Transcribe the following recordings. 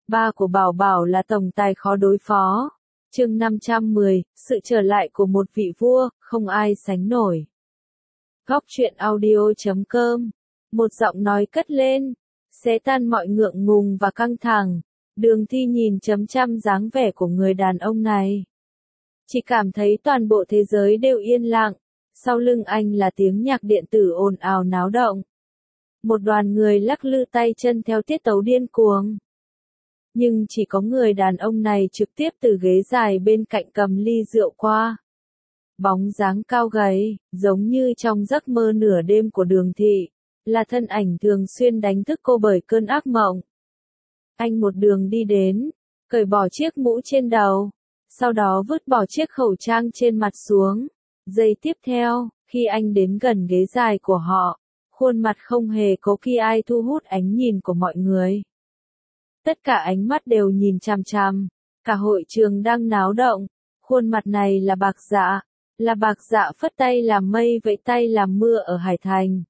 Ba của Bảo Bảo là tổng tài khó đối phó. Chương 510, sự trở lại của một vị vua, không ai sánh nổi. Góc truyện audio.com. Một giọng nói cất lên, xé tan mọi ngượng ngùng và căng thẳng. Đường Thi nhìn chăm chăm dáng vẻ của người đàn ông này. Chỉ cảm thấy toàn bộ thế giới đều yên lặng. Sau lưng anh là tiếng nhạc điện tử ồn ào náo động. Một đoàn người lắc lư tay chân theo tiết tấu điên cuồng. Nhưng chỉ có người đàn ông này trực tiếp từ ghế dài bên cạnh cầm ly rượu qua. Bóng dáng cao gầy, giống như trong giấc mơ nửa đêm của Đường Thị, là thân ảnh thường xuyên đánh thức cô bởi cơn ác mộng. Anh một đường đi đến, cởi bỏ chiếc mũ trên đầu, sau đó vứt bỏ chiếc khẩu trang trên mặt xuống. Giây tiếp theo, khi anh đến gần ghế dài của họ, khuôn mặt không hề có kỳ ai thu hút ánh nhìn của mọi người. Tất cả ánh mắt đều nhìn chằm chằm, cả hội trường đang náo động. Khuôn mặt này là Bạc Dạ, là Bạc Dạ phất tay làm mây vẫy tay làm mưa ở Hải Thành.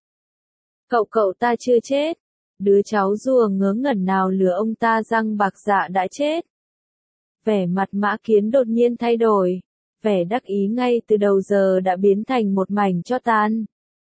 Cậu ta chưa chết. Đứa cháu rùa ngớ ngẩn nào lừa ông ta rằng Bạc Dạ đã chết. Vẻ mặt Mã Kiến đột nhiên thay đổi, vẻ đắc ý ngay từ đầu giờ đã biến thành một mảnh tro tàn.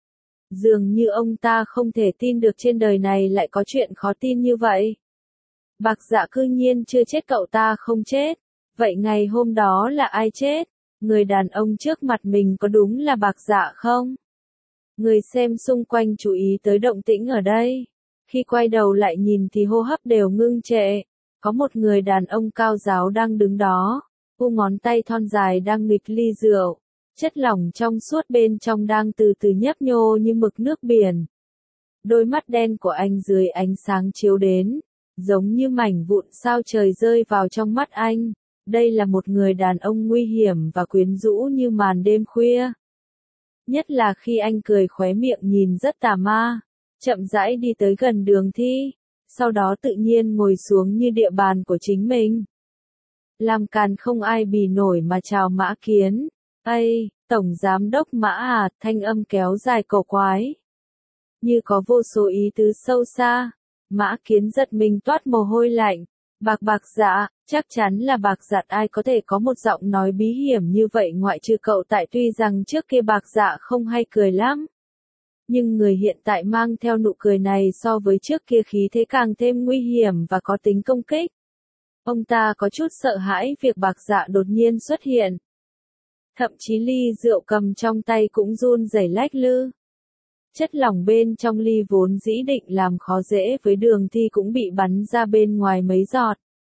Dường như ông ta không thể tin được trên đời này lại có chuyện khó tin như vậy. Bạc Dạ cư nhiên chưa chết, cậu ta không chết. Vậy ngày hôm đó là ai chết? Người đàn ông trước mặt mình có đúng là Bạc Dạ không? Người xem xung quanh chú ý tới động tĩnh ở đây. Khi quay đầu lại nhìn thì hô hấp đều ngưng trệ. Có một người đàn ông cao ráo đang đứng đó. Ngón tay thon dài đang nghịch ly rượu. Chất lỏng trong suốt bên trong đang từ từ nhấp nhô như mực nước biển. Đôi mắt đen của anh dưới ánh sáng chiếu đến, giống như mảnh vụn sao trời rơi vào trong mắt anh. Đây là một người đàn ông nguy hiểm và quyến rũ như màn đêm khuya. Nhất là khi anh cười khóe miệng nhìn rất tà ma, chậm rãi đi tới gần Đường Thi, sau đó tự nhiên ngồi xuống như địa bàn của chính mình. Làm càn không ai bì nổi mà chào Mã Kiến. Ây, Tổng Giám đốc Mã à, thanh âm kéo dài cổ quái. Như có vô số ý tứ sâu xa. Mã Kiến giật mình toát mồ hôi lạnh. Bạc Dạ, chắc chắn là Bạc Dạ, ai có thể có một giọng nói bí hiểm như vậy ngoại trừ cậu, tại tuy rằng trước kia Bạc Dạ không hay cười lắm. Nhưng người hiện tại mang theo nụ cười này so với trước kia khí thế càng thêm nguy hiểm và có tính công kích. Ông ta có chút sợ hãi việc Bạc Dạ đột nhiên xuất hiện. Thậm chí ly rượu cầm trong tay cũng run rẩy lách lư. Chất lỏng bên trong ly vốn dĩ định làm khó dễ với Đường Thi cũng bị bắn ra bên ngoài mấy giọt.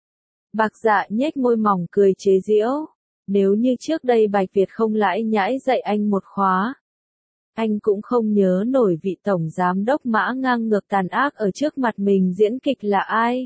Bạc Dạ nhếch môi mỏng cười chế giễu. Nếu như trước đây Bạch Việt không lãi nhãi dạy anh một khóa, anh cũng không nhớ nổi vị Tổng Giám đốc Mã ngang ngược tàn ác ở trước mặt mình diễn kịch là ai.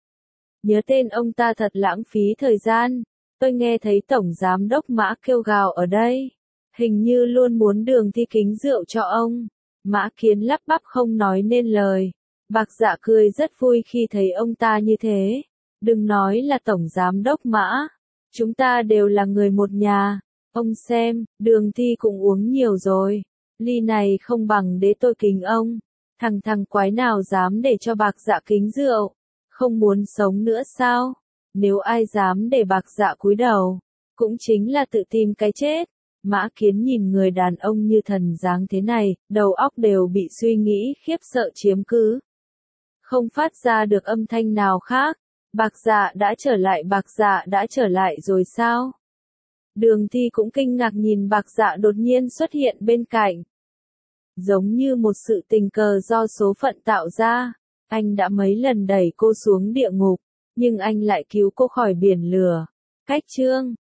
Nhớ tên ông ta thật lãng phí thời gian. Tôi nghe thấy Tổng Giám đốc Mã kêu gào ở đây. Hình như luôn muốn Đường Thi kính rượu cho ông. Mã Kiến lắp bắp không nói nên lời. Bạc Dạ cười rất vui khi thấy ông ta như thế. Đừng nói là Tổng Giám đốc Mã. Chúng ta đều là người một nhà. Ông xem, Đường Thi cũng uống nhiều rồi. Ly này không bằng để tôi kính ông. Thằng quái nào dám để cho Bạc Dạ kính rượu. Không muốn sống nữa sao? Nếu ai dám để Bạc Dạ cúi đầu, cũng chính là tự tìm cái chết. Mã Kiến nhìn người đàn ông như thần dáng thế này, đầu óc đều bị suy nghĩ khiếp sợ chiếm cứ. Không phát ra được âm thanh nào khác. Bạc Dạ đã trở lại, Bạc Dạ đã trở lại rồi sao? Đường Thi cũng kinh ngạc nhìn Bạc Dạ đột nhiên xuất hiện bên cạnh. Giống như một sự tình cờ do số phận tạo ra. Anh đã mấy lần đẩy cô xuống địa ngục, nhưng anh lại cứu cô khỏi biển lửa. Cách chương